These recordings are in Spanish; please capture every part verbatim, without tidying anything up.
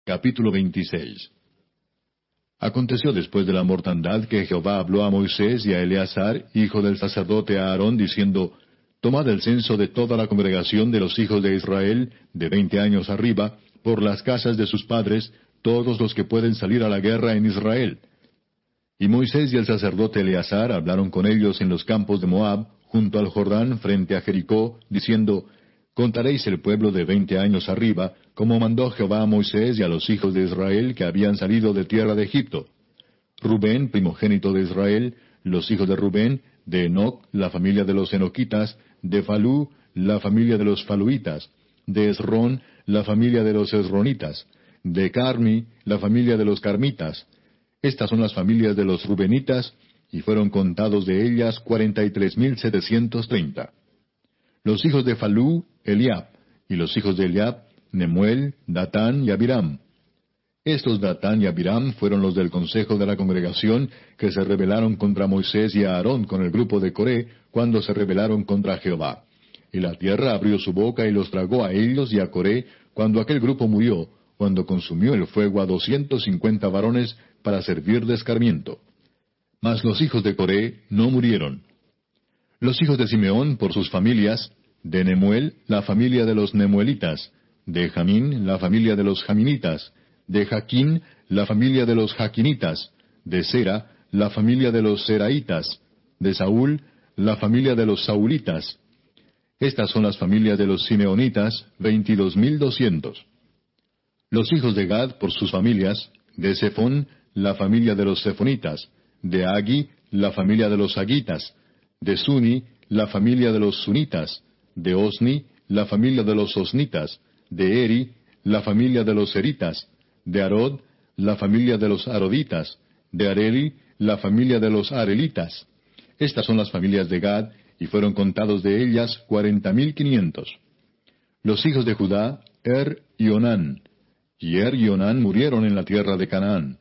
Capítulo veintiséis. Aconteció después de la mortandad que Jehová habló a Moisés y a Eleazar, hijo del sacerdote Aarón, diciendo, Tomad el censo de toda la congregación de los hijos de Israel, de veinte años arriba, por las casas de sus padres, todos los que pueden salir a la guerra en Israel. Y Moisés y el sacerdote Eleazar hablaron con ellos en los campos de Moab, junto al Jordán, frente a Jericó, diciendo, Contaréis el pueblo de veinte años arriba, como mandó Jehová a Moisés y a los hijos de Israel que habían salido de tierra de Egipto. Rubén, primogénito de Israel, los hijos de Rubén, de Enoc, la familia de los enoquitas, de Falú, la familia de los faluitas, de Esrón, la familia de los esronitas, de Carmi, la familia de los carmitas. Estas son las familias de los rubenitas, y fueron contados de ellas cuarenta y tres mil setecientos treinta. Los hijos de Falú, Eliab, y los hijos de Eliab, Nemuel, Datán y Abiram. Estos Datán y Abiram fueron los del consejo de la congregación que se rebelaron contra Moisés y Aarón con el grupo de Coré cuando se rebelaron contra Jehová. Y la tierra abrió su boca y los tragó a ellos y a Coré cuando aquel grupo murió, cuando consumió el fuego a doscientos cincuenta varones para servir de escarmiento. Mas los hijos de Coré no murieron. Los hijos de Simeón por sus familias, de Nemuel, la familia de los nemuelitas, de Jamín, la familia de los jaminitas, de Jaquín, la familia de los jaquinitas, de Sera, la familia de los seraitas, de Saúl, la familia de los saulitas. Estas son las familias de los simeonitas, veintidós mil doscientos. Los hijos de Gad por sus familias, de Zephón, la familia de los zephonitas, de Agi, la familia de los agitas, de Suni, la familia de los sunitas, de Osni, la familia de los osnitas, de Eri, la familia de los eritas, de Arod, la familia de los aroditas, de Areli, la familia de los arelitas. Estas son las familias de Gad, y fueron contados de ellas cuarenta mil quinientos. Los hijos de Judá, Er y Onán. Y Er y Onán murieron en la tierra de Canaán.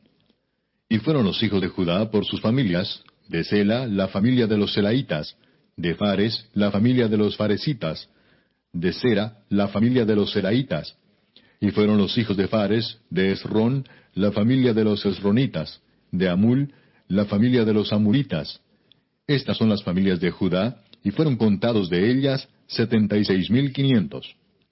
Y fueron los hijos de Judá por sus familias, de Sela, la familia de los selaitas, de Fares, la familia de los faresitas, de Sera, la familia de los seraitas. Y fueron los hijos de Fares, de Esrón, la familia de los esronitas, de Amul, la familia de los amuritas. Estas son las familias de Judá, y fueron contados de ellas setenta y seis mil quinientos.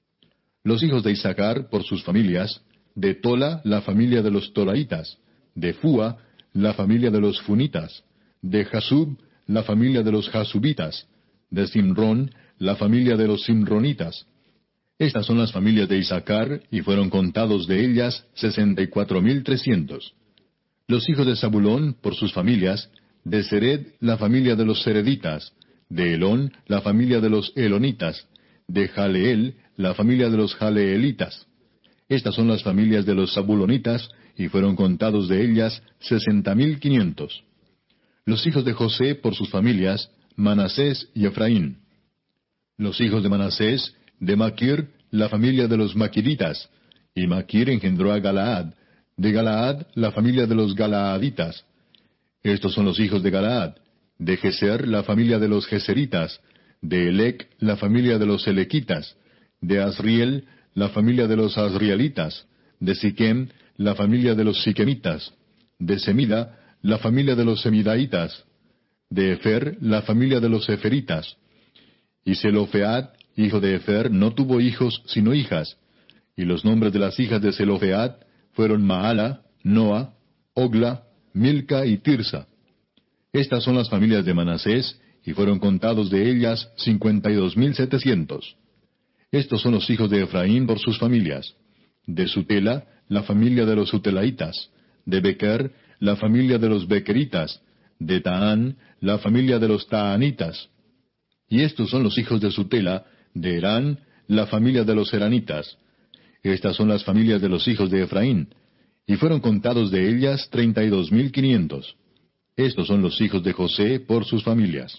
Los hijos de Isaacar por sus familias, de Tola, la familia de los tolaitas, de Fua, la familia de los funitas, de Jasub, la familia de los jasubitas, de Simrón, la familia de los simronitas. Estas son las familias de Isaacar, y fueron contados de ellas sesenta y cuatro mil trescientos. Los hijos de Zabulón, por sus familias, de Sered, la familia de los sereditas, de Elón, la familia de los elonitas, de Jaleel, la familia de los jaleelitas. Estas son las familias de los zabulonitas, y fueron contados de ellas sesenta mil quinientos. Los hijos de José, por sus familias, Manasés y Efraín. Los hijos de Manasés, de Maquir, la familia de los maquiritas, y Maquir engendró a Galaad, de Galaad, la familia de los galaaditas. Estos son los hijos de Galaad, de Geser, la familia de los geseritas, de Elec, la familia de los elequitas, de Asriel, la familia de los asrielitas, de Siquem, la familia de los siquemitas, de Semida, la familia de los semidaitas, de Efer, la familia de los eferitas. Y Zelofead, hijo de Efer, no tuvo hijos sino hijas, y los nombres de las hijas de Zelofead fueron Maala, Noa, Ogla, Milca y Tirsa. Estas son las familias de Manasés, y fueron contados de ellas cincuenta y dos mil setecientos. Estos son los hijos de Efraín por sus familias. De Sutela, la familia de los sutelaitas, de Bequer, la familia de los bequeritas, de Taán, la familia de los taanitas. Y estos son los hijos de Sutela, de Herán, la familia de los heranitas. Estas son las familias de los hijos de Efraín, y fueron contados de ellas treinta y dos mil quinientos. Estos son los hijos de José por sus familias.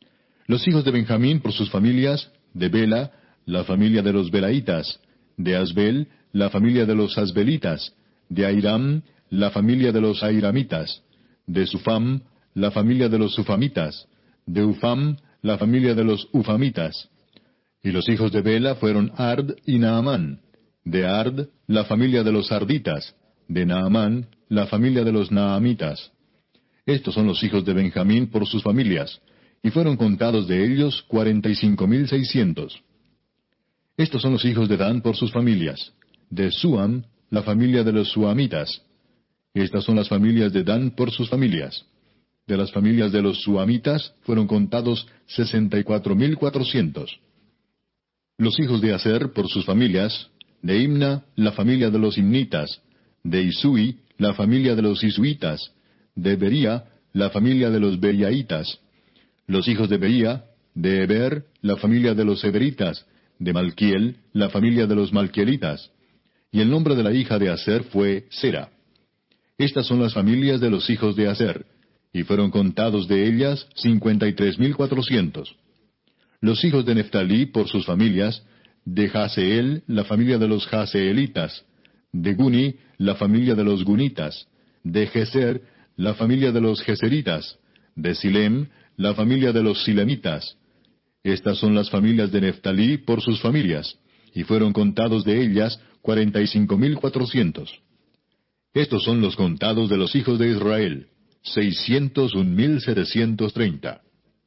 Los hijos de Benjamín por sus familias, de Bela, la familia de los belaitas, de Asbel, la familia de los asbelitas, de Airam, la familia de los airamitas, de Sufam, la familia de los sufamitas, de Ufam, la familia de los ufamitas. Y los hijos de Bela fueron Ard y Naamán. De Ard, la familia de los arditas. De Naamán, la familia de los naamitas. Estos son los hijos de Benjamín por sus familias, y fueron contados de ellos cuarenta y cinco mil seiscientos. Estos son los hijos de Dan por sus familias. De Suam, la familia de los suamitas. Estas son las familias de Dan por sus familias. De las familias de los suamitas fueron contados sesenta y cuatro mil cuatrocientos. Los hijos de Aser por sus familias. De Imna, la familia de los imnitas. De Isui, la familia de los isuitas. De Bería, la familia de los beriaitas. Los hijos de Bería. De Eber, la familia de los eberitas. De Malquiel, la familia de los malquielitas. Y el nombre de la hija de Aser fue Sera. Estas son las familias de los hijos de Aser, y fueron contados de ellas cincuenta y tres mil cuatrocientos. Los hijos de Neftalí por sus familias. De Jaseel, la familia de los jaseelitas. De Guni, la familia de los gunitas. De Geser, la familia de los geseritas. De Silem, la familia de los silemitas. Estas son las familias de Neftalí por sus familias, y fueron contados de ellas cuarenta y cinco mil cuatrocientos. Estos son los contados de los hijos de Israel, seiscientos un mil setecientos treinta.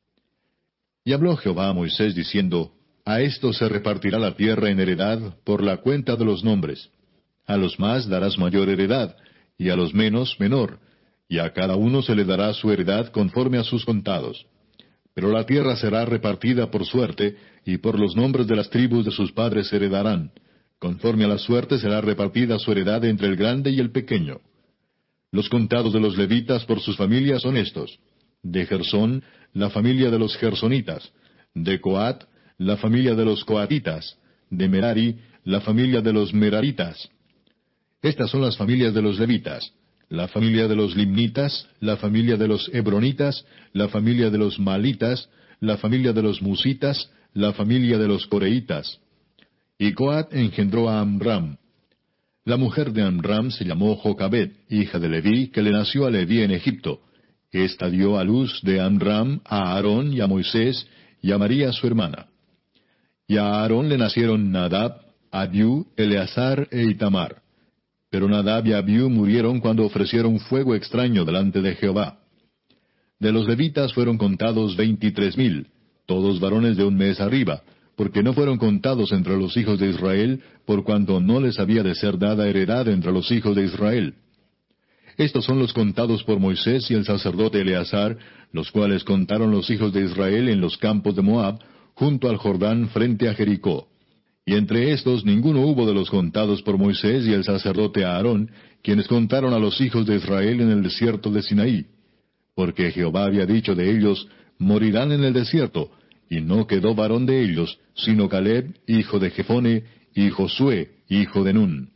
Y habló Jehová a Moisés diciendo, A estos se repartirá la tierra en heredad por la cuenta de los nombres. A los más darás mayor heredad, y a los menos menor, y a cada uno se le dará su heredad conforme a sus contados. Pero la tierra será repartida por suerte, y por los nombres de las tribus de sus padres se heredarán. Conforme a la suerte será repartida su heredad entre el grande y el pequeño. Los contados de los levitas por sus familias son estos. De Gersón, la familia de los gersonitas. De Coat, la familia de los coatitas. De Merari, la familia de los meraritas. Estas son las familias de los levitas. La familia de los limnitas, la familia de los hebronitas, la familia de los malitas, la familia de los musitas, la familia de los coreitas. Y Coat engendró a Amram. La mujer de Amram se llamó Jocabed, hija de Leví, que le nació a Leví en Egipto. Esta dio a luz de Amram a Aarón y a Moisés, y a María su hermana. Y a Aarón le nacieron Nadab, Abiú, Eleazar e Itamar. Pero Nadab y Abiú murieron cuando ofrecieron fuego extraño delante de Jehová. De los levitas fueron contados veintitrés mil, todos varones de un mes arriba, porque no fueron contados entre los hijos de Israel, por cuanto no les había de ser dada heredad entre los hijos de Israel. Estos son los contados por Moisés y el sacerdote Eleazar, los cuales contaron los hijos de Israel en los campos de Moab, junto al Jordán frente a Jericó. Y entre estos ninguno hubo de los contados por Moisés y el sacerdote Aarón, quienes contaron a los hijos de Israel en el desierto de Sinaí. Porque Jehová había dicho de ellos, morirán en el desierto, y no quedó varón de ellos, sino Caleb, hijo de Jefone, y Josué, hijo de Nun.